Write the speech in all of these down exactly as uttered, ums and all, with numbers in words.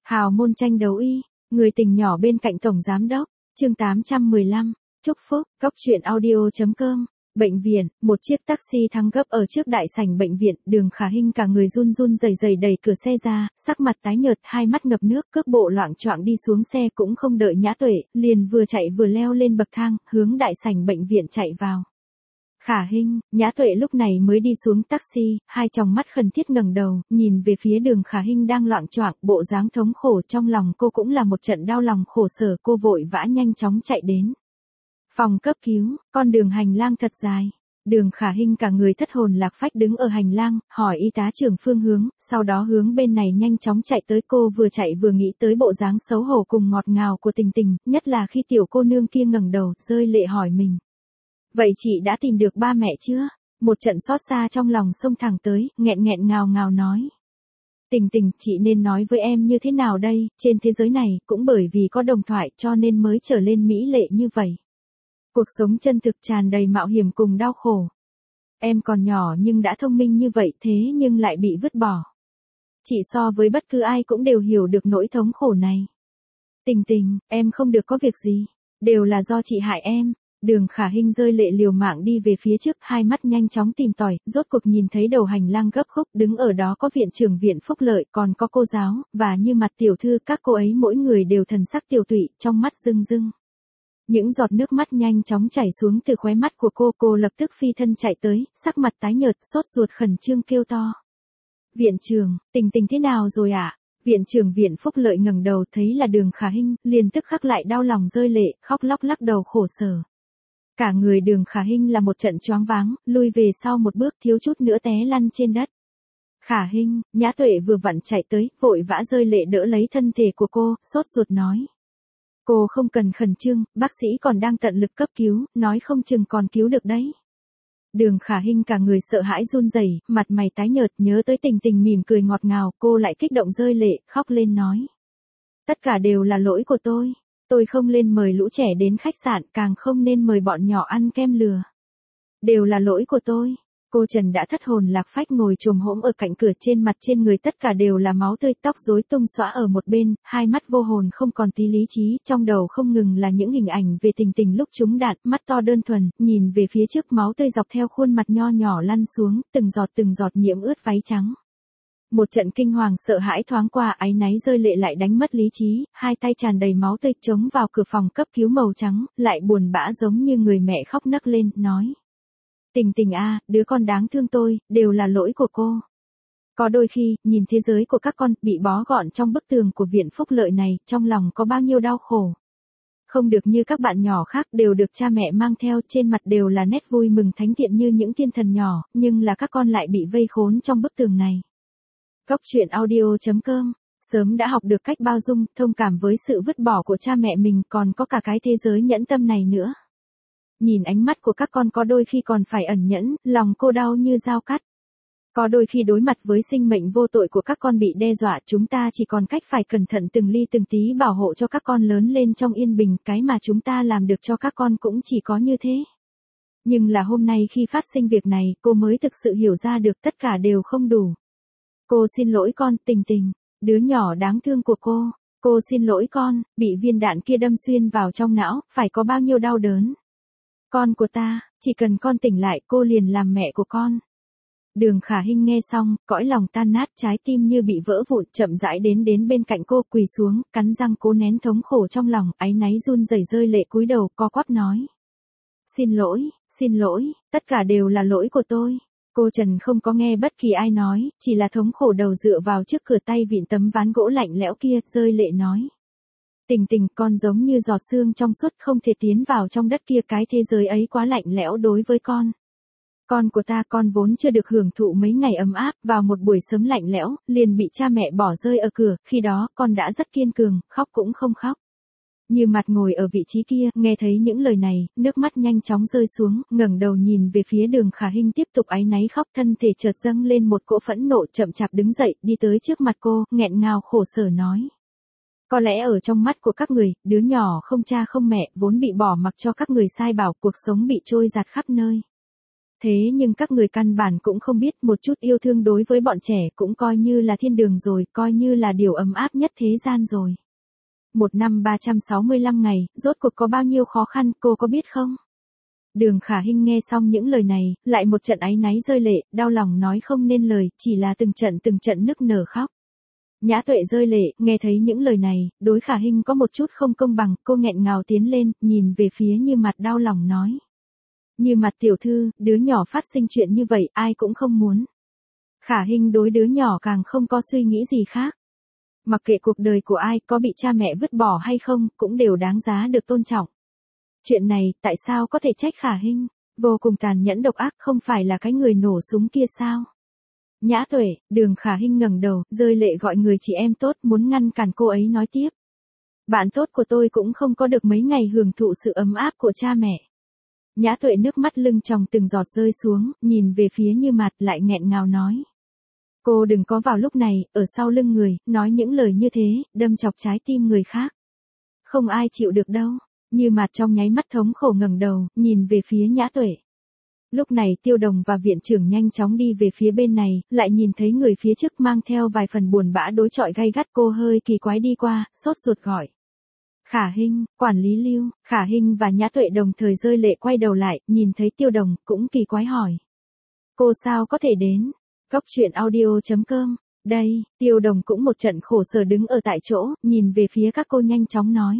Hào môn tranh đấu y, người tình nhỏ bên cạnh tổng giám đốc, chương tám trăm mười lăm, chúc phúc, góc truyện audio chấm com. Bệnh viện, một chiếc taxi thắng gấp ở trước đại sảnh bệnh viện, Đường Khả Hinh cả người run run rẩy rẩy đẩy cửa xe ra, sắc mặt tái nhợt, hai mắt ngập nước, cước bộ loạng choạng đi xuống xe cũng không đợi Nhã Tuệ, liền vừa chạy vừa leo lên bậc thang, hướng đại sảnh bệnh viện chạy vào. Khả Hinh, Nhã Tuệ lúc này mới đi xuống taxi, hai tròng mắt khẩn thiết ngẩng đầu, nhìn về phía Đường Khả Hinh đang loạng choạng, bộ dáng thống khổ, trong lòng cô cũng là một trận đau lòng khổ sở, cô vội vã nhanh chóng chạy đến phòng cấp cứu. Con đường hành lang thật dài. Đường Khả Hinh cả người thất hồn lạc phách đứng ở hành lang, hỏi y tá trưởng phương hướng, sau đó hướng bên này nhanh chóng chạy tới. Cô vừa chạy vừa nghĩ tới bộ dáng xấu hổ cùng ngọt ngào của Tình Tình, nhất là khi tiểu cô nương kia ngẩng đầu, rơi lệ hỏi mình. Vậy chị đã tìm được ba mẹ chưa? Một trận xót xa trong lòng xông thẳng tới, nghẹn nghẹn ngào ngào nói. Tình Tình, chị nên nói với em như thế nào đây, trên thế giới này, cũng bởi vì có đồng thoại cho nên mới trở lên mỹ lệ như vậy. Cuộc sống chân thực tràn đầy mạo hiểm cùng đau khổ. Em còn nhỏ nhưng đã thông minh như vậy, thế nhưng lại bị vứt bỏ. Chị so với bất cứ ai cũng đều hiểu được nỗi thống khổ này. Tình Tình, em không được có việc gì. Đều là do chị hại em. Đường Khả Hinh rơi lệ liều mạng đi về phía trước, hai mắt nhanh chóng tìm tòi, rốt cuộc nhìn thấy đầu hành lang gấp khúc, đứng ở đó có viện trưởng viện phúc lợi, còn có cô giáo, và như mặt tiểu thư, các cô ấy mỗi người đều thần sắc tiều tụy, trong mắt rưng rưng. Những giọt nước mắt nhanh chóng chảy xuống từ khóe mắt của cô, cô lập tức phi thân chạy tới, sắc mặt tái nhợt, sốt ruột khẩn trương kêu to. Viện trưởng, Tình Tình thế nào rồi ạ? À? Viện trưởng viện phúc lợi ngẩng đầu thấy là Đường Khả Hinh, liền tức khắc lại đau lòng rơi lệ, khóc lóc lắc đầu khổ sở. Cả người Đường Khả Hinh là một trận choáng váng, lui về sau một bước thiếu chút nữa té lăn trên đất. Khả Hinh, Nhã Tuệ vừa vặn chạy tới, vội vã rơi lệ đỡ lấy thân thể của cô, sốt ruột nói. Cô không cần khẩn trương, bác sĩ còn đang tận lực cấp cứu, nói không chừng còn cứu được đấy. Đường Khả Hinh cả người sợ hãi run rẩy, mặt mày tái nhợt, nhớ tới Tình Tình mỉm cười ngọt ngào, cô lại kích động rơi lệ, khóc lên nói. Tất cả đều là lỗi của tôi. Tôi không nên mời lũ trẻ đến khách sạn, càng không nên mời bọn nhỏ ăn kem lừa. Đều là lỗi của tôi. Cô Trần đã thất hồn lạc phách ngồi chồm hổm ở cạnh cửa, trên mặt trên người tất cả đều là máu tươi, tóc rối tung xõa ở một bên, hai mắt vô hồn không còn tí lý trí, trong đầu không ngừng là những hình ảnh về Tình Tình lúc trúng đạn, mắt to đơn thuần, nhìn về phía trước, máu tươi dọc theo khuôn mặt nho nhỏ lăn xuống, từng giọt từng giọt nhiễm ướt váy trắng. Một trận kinh hoàng sợ hãi thoáng qua, áy náy rơi lệ lại đánh mất lý trí, hai tay tràn đầy máu tươi chống vào cửa phòng cấp cứu màu trắng, lại buồn bã giống như người mẹ khóc nấc lên, nói. Tình Tình a, đứa con đáng thương tôi, đều là lỗi của cô. Có đôi khi, nhìn thế giới của các con, bị bó gọn trong bức tường của viện phúc lợi này, trong lòng có bao nhiêu đau khổ. Không được như các bạn nhỏ khác đều được cha mẹ mang theo, trên mặt đều là nét vui mừng thánh thiện như những thiên thần nhỏ, nhưng là các con lại bị vây khốn trong bức tường này. Góc truyện audio chấm com, sớm đã học được cách bao dung, thông cảm với sự vứt bỏ của cha mẹ mình, còn có cả cái thế giới nhẫn tâm này nữa. Nhìn ánh mắt của các con có đôi khi còn phải ẩn nhẫn, lòng cô đau như dao cắt. Có đôi khi đối mặt với sinh mệnh vô tội của các con bị đe dọa, chúng ta chỉ còn cách phải cẩn thận từng ly từng tí bảo hộ cho các con lớn lên trong yên bình, cái mà chúng ta làm được cho các con cũng chỉ có như thế. Nhưng là hôm nay khi phát sinh việc này, cô mới thực sự hiểu ra được tất cả đều không đủ. Cô xin lỗi con, Tình Tình, đứa nhỏ đáng thương của cô. Cô xin lỗi con, bị viên đạn kia đâm xuyên vào trong não, phải có bao nhiêu đau đớn. Con của ta, chỉ cần con tỉnh lại, cô liền làm mẹ của con. Đường Khả Hinh nghe xong, cõi lòng tan nát, trái tim như bị vỡ vụn, chậm rãi đến đến bên cạnh cô, quỳ xuống, cắn răng cố nén thống khổ trong lòng, áy náy run rẩy rơi lệ cúi đầu, co quắp nói. Xin lỗi, xin lỗi, tất cả đều là lỗi của tôi. Cô Trần không có nghe bất kỳ ai nói, chỉ là thống khổ đầu dựa vào trước cửa, tay vịn tấm ván gỗ lạnh lẽo kia, rơi lệ nói. Tình Tình, con giống như giọt sương trong suốt, không thể tiến vào trong đất kia, cái thế giới ấy quá lạnh lẽo đối với con. Con của ta, con vốn chưa được hưởng thụ mấy ngày ấm áp, vào một buổi sớm lạnh lẽo, liền bị cha mẹ bỏ rơi ở cửa, khi đó, con đã rất kiên cường, khóc cũng không khóc. Như mặt ngồi ở vị trí kia, nghe thấy những lời này, nước mắt nhanh chóng rơi xuống, ngẩng đầu nhìn về phía Đường Khả Hinh tiếp tục áy náy khóc, thân thể chợt dâng lên một cỗ phẫn nộ, chậm chạp đứng dậy, đi tới trước mặt cô, nghẹn ngào khổ sở nói. Có lẽ ở trong mắt của các người, đứa nhỏ không cha không mẹ, vốn bị bỏ mặc cho các người sai bảo, cuộc sống bị trôi giạt khắp nơi. Thế nhưng các người căn bản cũng không biết một chút yêu thương đối với bọn trẻ cũng coi như là thiên đường rồi, coi như là điều ấm áp nhất thế gian rồi. Một năm ba trăm sáu mươi lăm ngày, rốt cuộc có bao nhiêu khó khăn, cô có biết không? Đường Khả Hinh nghe xong những lời này, lại một trận áy náy rơi lệ, đau lòng nói không nên lời, chỉ là từng trận từng trận nức nở khóc. Nhã Tuệ rơi lệ, nghe thấy những lời này, đối Khả Hinh có một chút không công bằng, cô nghẹn ngào tiến lên, nhìn về phía Như Mặt đau lòng nói. Như Mặt tiểu thư, đứa nhỏ phát sinh chuyện như vậy, ai cũng không muốn. Khả Hinh đối đứa nhỏ càng không có suy nghĩ gì khác. Mặc kệ cuộc đời của ai, có bị cha mẹ vứt bỏ hay không, cũng đều đáng giá được tôn trọng. Chuyện này, tại sao có thể trách Khả Hinh? Vô cùng tàn nhẫn độc ác, không phải là cái người nổ súng kia sao? Nhã Tuệ, Đường Khả Hinh ngẩng đầu, rơi lệ gọi người chị em tốt, muốn ngăn cản cô ấy nói tiếp. Bạn tốt của tôi cũng không có được mấy ngày hưởng thụ sự ấm áp của cha mẹ. Nhã Tuệ nước mắt lưng tròng từng giọt rơi xuống, nhìn về phía Như Mặt lại nghẹn ngào nói. Cô đừng có vào lúc này, ở sau lưng người, nói những lời như thế, đâm chọc trái tim người khác. Không ai chịu được đâu. Như Mặt trong nháy mắt thống khổ ngẩng đầu, nhìn về phía Nhã Tuệ. Lúc này Tiêu Đồng và viện trưởng nhanh chóng đi về phía bên này, lại nhìn thấy người phía trước mang theo vài phần buồn bã đối chọi gay gắt, cô hơi kỳ quái đi qua, sốt ruột gọi. Khả Hinh, quản lý Lưu. Khả Hinh và Nhã Tuệ đồng thời rơi lệ quay đầu lại, nhìn thấy Tiêu Đồng, cũng kỳ quái hỏi. Cô sao có thể đến? Cốc truyện audio chấm com. Đây, Tiêu Đồng cũng một trận khổ sở đứng ở tại chỗ, nhìn về phía các cô nhanh chóng nói.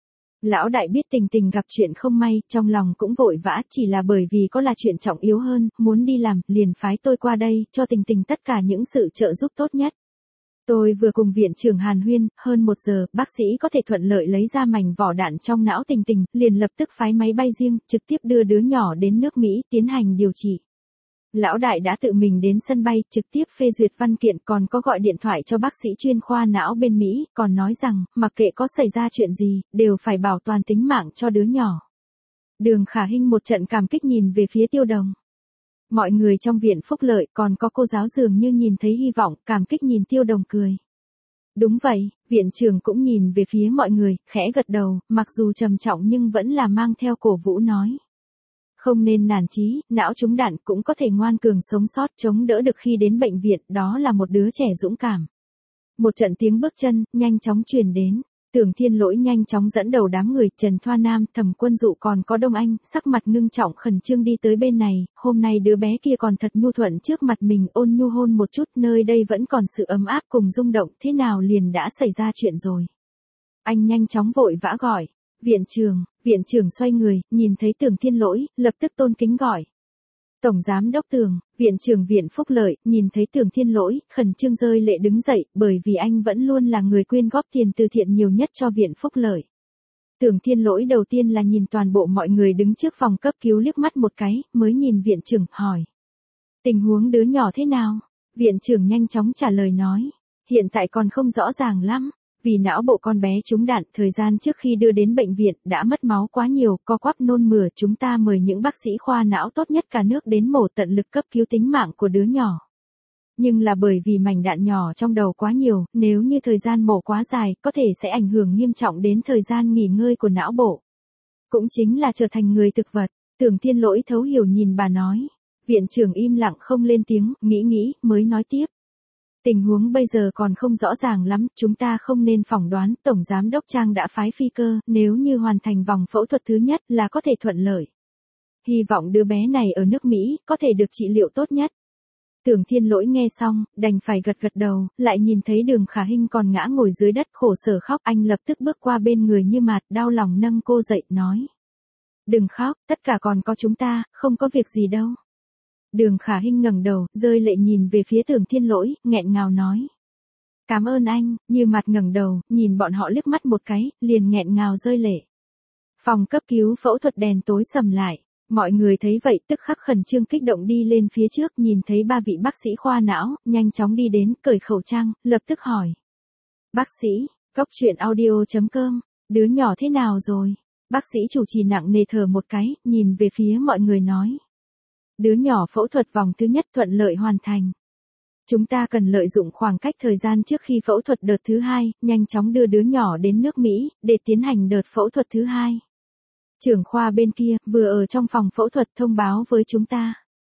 Lão đại biết Tình Tình gặp chuyện không may, trong lòng cũng vội vã, chỉ là bởi vì có là chuyện trọng yếu hơn, muốn đi làm, liền phái tôi qua đây, cho Tình Tình tất cả những sự trợ giúp tốt nhất. Tôi vừa cùng viện trưởng Hàn huyên, hơn một giờ, bác sĩ có thể thuận lợi lấy ra mảnh vỏ đạn trong não Tình Tình, liền lập tức phái máy bay riêng, trực tiếp đưa đứa nhỏ đến nước Mỹ, tiến hành điều trị. Lão đại đã tự mình đến sân bay, trực tiếp phê duyệt văn kiện, còn có gọi điện thoại cho bác sĩ chuyên khoa não bên Mỹ, còn nói rằng, mặc kệ có xảy ra chuyện gì, đều phải bảo toàn tính mạng cho đứa nhỏ. Đường Khả Hinh một trận cảm kích nhìn về phía Tiêu Đồng. Mọi người trong viện phúc lợi, còn có cô giáo dường như nhìn thấy hy vọng, cảm kích nhìn Tiêu Đồng cười. Đúng vậy, viện trưởng cũng nhìn về phía mọi người, khẽ gật đầu, mặc dù trầm trọng nhưng vẫn là mang theo cổ vũ nói. Không nên nản chí, não trúng đạn cũng có thể ngoan cường sống sót chống đỡ được khi đến bệnh viện, đó là một đứa trẻ dũng cảm. Một trận tiếng bước chân, nhanh chóng truyền đến. Tưởng Thiên Lỗi nhanh chóng dẫn đầu đám người, Trần Thoa Nam, Thẩm Quân Dụ còn có Đông Anh, sắc mặt ngưng trọng khẩn trương đi tới bên này, hôm nay đứa bé kia còn thật nhu thuận trước mặt mình, ôn nhu hôn một chút, nơi đây vẫn còn sự ấm áp cùng rung động, thế nào liền đã xảy ra chuyện rồi. Anh nhanh chóng vội vã gọi. Viện trưởng, viện trưởng xoay người, nhìn thấy Tưởng Thiên Lỗi, lập tức tôn kính gọi. Tổng giám đốc Tưởng, viện trưởng viện phúc lợi, nhìn thấy Tưởng Thiên Lỗi, khẩn trương rơi lệ đứng dậy, bởi vì anh vẫn luôn là người quyên góp tiền từ thiện nhiều nhất cho viện phúc lợi. Tưởng Thiên Lỗi đầu tiên là nhìn toàn bộ mọi người đứng trước phòng cấp cứu liếc mắt một cái, mới nhìn viện trưởng, hỏi. Tình huống đứa nhỏ thế nào? Viện trưởng nhanh chóng trả lời nói. Hiện tại còn không rõ ràng lắm. Vì não bộ con bé trúng đạn, thời gian trước khi đưa đến bệnh viện, đã mất máu quá nhiều, co quắp nôn mửa, chúng ta mời những bác sĩ khoa não tốt nhất cả nước đến mổ tận lực cấp cứu tính mạng của đứa nhỏ. Nhưng là bởi vì mảnh đạn nhỏ trong đầu quá nhiều, nếu như thời gian mổ quá dài, có thể sẽ ảnh hưởng nghiêm trọng đến thời gian nghỉ ngơi của não bộ. Cũng chính là trở thành người thực vật. Tưởng Thiên Lỗi thấu hiểu nhìn bà nói. Viện trưởng im lặng không lên tiếng, nghĩ nghĩ, mới nói tiếp. Tình huống bây giờ còn không rõ ràng lắm, chúng ta không nên phỏng đoán, Tổng Giám đốc Trang đã phái phi cơ, nếu như hoàn thành vòng phẫu thuật thứ nhất là có thể thuận lợi. Hy vọng đứa bé này ở nước Mỹ, có thể được trị liệu tốt nhất. Tưởng Thiên Lỗi nghe xong, đành phải gật gật đầu, lại nhìn thấy Đường Khả Hinh còn ngã ngồi dưới đất khổ sở khóc, anh lập tức bước qua bên người Như Mặt, đau lòng nâng cô dậy, nói. Đừng khóc, tất cả còn có chúng ta, không có việc gì đâu. Đường Khả Hinh ngẩng đầu, rơi lệ nhìn về phía Tưởng Thiên Lỗi, nghẹn ngào nói. Cảm ơn anh. Như Mặt ngẩng đầu, nhìn bọn họ liếc mắt một cái, liền nghẹn ngào rơi lệ. Phòng cấp cứu phẫu thuật đèn tối sầm lại. Mọi người thấy vậy tức khắc khẩn trương kích động đi lên phía trước, nhìn thấy ba vị bác sĩ khoa não, nhanh chóng đi đến, cởi khẩu trang, lập tức hỏi. Bác sĩ, cốc truyện audio chấm com, đứa nhỏ thế nào rồi? Bác sĩ chủ trì nặng nề thở một cái, nhìn về phía mọi người nói. Đứa nhỏ phẫu thuật vòng thứ nhất thuận lợi hoàn thành. Chúng ta cần lợi dụng khoảng cách thời gian trước khi phẫu thuật đợt thứ hai, nhanh chóng đưa đứa nhỏ đến nước Mỹ, để tiến hành đợt phẫu thuật thứ hai. Trưởng khoa bên kia, vừa ở trong phòng phẫu thuật thông báo với chúng ta.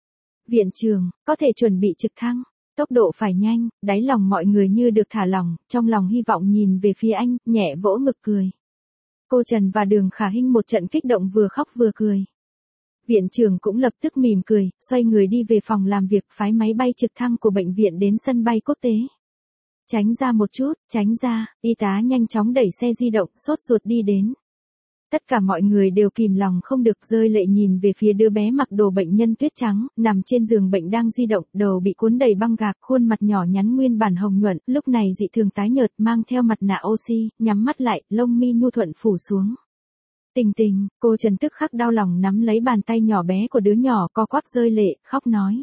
Viện trưởng, có thể chuẩn bị trực thăng. Tốc độ phải nhanh, đáy lòng mọi người như được thả lỏng, trong lòng hy vọng nhìn về phía anh, nhẹ vỗ ngực cười. Cô Trần và Đường Khả Hinh một trận kích động vừa khóc vừa cười. Viện trưởng cũng lập tức mỉm cười, xoay người đi về phòng làm việc phái máy bay trực thăng của bệnh viện đến sân bay quốc tế. Tránh ra một chút, tránh ra, y tá nhanh chóng đẩy xe di động, sốt ruột đi đến. Tất cả mọi người đều kìm lòng không được rơi lệ nhìn về phía đứa bé mặc đồ bệnh nhân tuyết trắng, nằm trên giường bệnh đang di động, đầu bị cuốn đầy băng gạc, khuôn mặt nhỏ nhắn nguyên bản hồng nhuận, lúc này dị thường tái nhợt, mang theo mặt nạ oxy, nhắm mắt lại, lông mi nhu thuận phủ xuống. Tình Tình, cô Trần tức khắc đau lòng nắm lấy bàn tay nhỏ bé của đứa nhỏ, co quắp rơi lệ, khóc nói.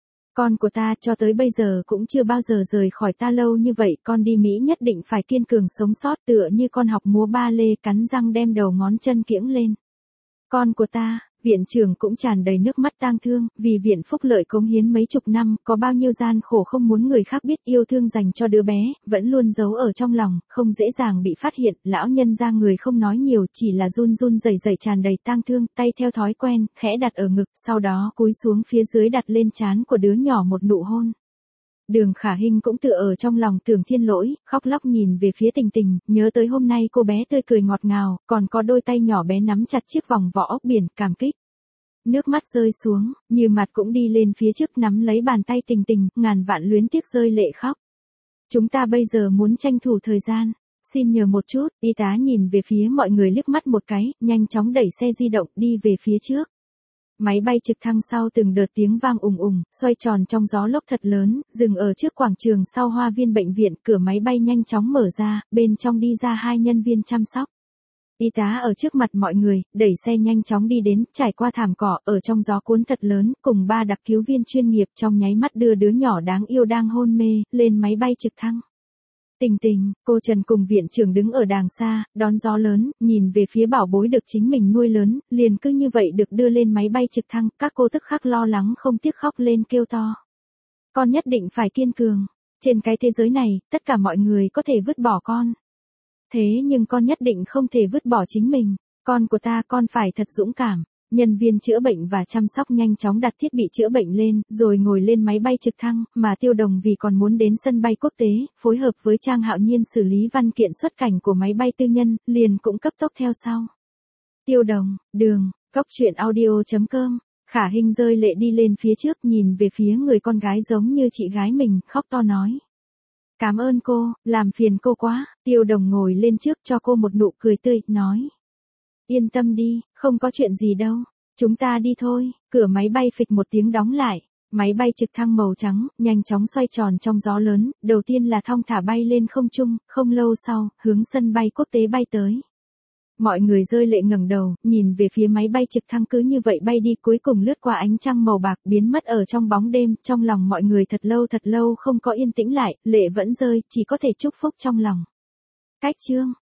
Con của ta cho tới bây giờ cũng chưa bao giờ rời khỏi ta lâu như vậy, con đi Mỹ nhất định phải kiên cường sống sót, tựa như con học múa ba lê, cắn răng đem đầu ngón chân kiễng lên. Con của ta, viện trưởng cũng tràn đầy nước mắt tang thương, vì viện phúc lợi cống hiến mấy chục năm, có bao nhiêu gian khổ không muốn người khác biết, yêu thương dành cho đứa bé, vẫn luôn giấu ở trong lòng, không dễ dàng bị phát hiện, lão nhân ra người không nói nhiều, chỉ là run run rẩy rẩy tràn đầy tang thương, tay theo thói quen, khẽ đặt ở ngực, sau đó cúi xuống phía dưới đặt lên trán của đứa nhỏ một nụ hôn. Đường Khả Hinh cũng tựa ở trong lòng Tưởng Thiên Lỗi, khóc lóc nhìn về phía Tình Tình, nhớ tới hôm nay cô bé tươi cười ngọt ngào, còn có đôi tay nhỏ bé nắm chặt chiếc vòng vỏ ốc biển, cảm kích. Nước mắt rơi xuống, Như Mặt cũng đi lên phía trước nắm lấy bàn tay Tình Tình, ngàn vạn luyến tiếc rơi lệ khóc. Chúng ta bây giờ muốn tranh thủ thời gian, xin nhờ một chút, y tá nhìn về phía mọi người liếc mắt một cái, nhanh chóng đẩy xe di động đi về phía trước. Máy bay trực thăng sau từng đợt tiếng vang ùng ùng, xoay tròn trong gió lốc thật lớn, dừng ở trước quảng trường sau hoa viên bệnh viện, cửa máy bay nhanh chóng mở ra, bên trong đi ra hai nhân viên chăm sóc. Y tá ở trước mặt mọi người, đẩy xe nhanh chóng đi đến, trải qua thảm cỏ, ở trong gió cuốn thật lớn, cùng ba đặc cứu viên chuyên nghiệp trong nháy mắt đưa đứa nhỏ đáng yêu đang hôn mê, lên máy bay trực thăng. Tình Tình, cô Trần cùng viện trưởng đứng ở đàng xa, đón gió lớn, nhìn về phía bảo bối được chính mình nuôi lớn, liền cứ như vậy được đưa lên máy bay trực thăng, các cô tức khắc lo lắng không tiếc khóc lên kêu to. Con nhất định phải kiên cường, trên cái thế giới này, tất cả mọi người có thể vứt bỏ con. Thế nhưng con nhất định không thể vứt bỏ chính mình, con của ta con phải thật dũng cảm. Nhân viên chữa bệnh và chăm sóc nhanh chóng đặt thiết bị chữa bệnh lên, rồi ngồi lên máy bay trực thăng, mà Tiêu Đồng vì còn muốn đến sân bay quốc tế, phối hợp với Trang Hạo Nhiên xử lý văn kiện xuất cảnh của máy bay tư nhân, liền cũng cấp tốc theo sau. Tiêu Đồng, Đường, Cóc Truyện Audio chấm com, Khả Hinh rơi lệ đi lên phía trước nhìn về phía người con gái giống như chị gái mình, khóc to nói. Cảm ơn cô, làm phiền cô quá, Tiêu Đồng ngồi lên trước cho cô một nụ cười tươi, nói. Yên tâm đi, không có chuyện gì đâu, chúng ta đi thôi, cửa máy bay phịch một tiếng đóng lại, máy bay trực thăng màu trắng, nhanh chóng xoay tròn trong gió lớn, đầu tiên là thong thả bay lên không trung, không lâu sau, hướng sân bay quốc tế bay tới. Mọi người rơi lệ ngẩng đầu, nhìn về phía máy bay trực thăng cứ như vậy bay đi cuối cùng lướt qua ánh trăng màu bạc biến mất ở trong bóng đêm, trong lòng mọi người thật lâu thật lâu không có yên tĩnh lại, lệ vẫn rơi, chỉ có thể chúc phúc trong lòng. Cách chương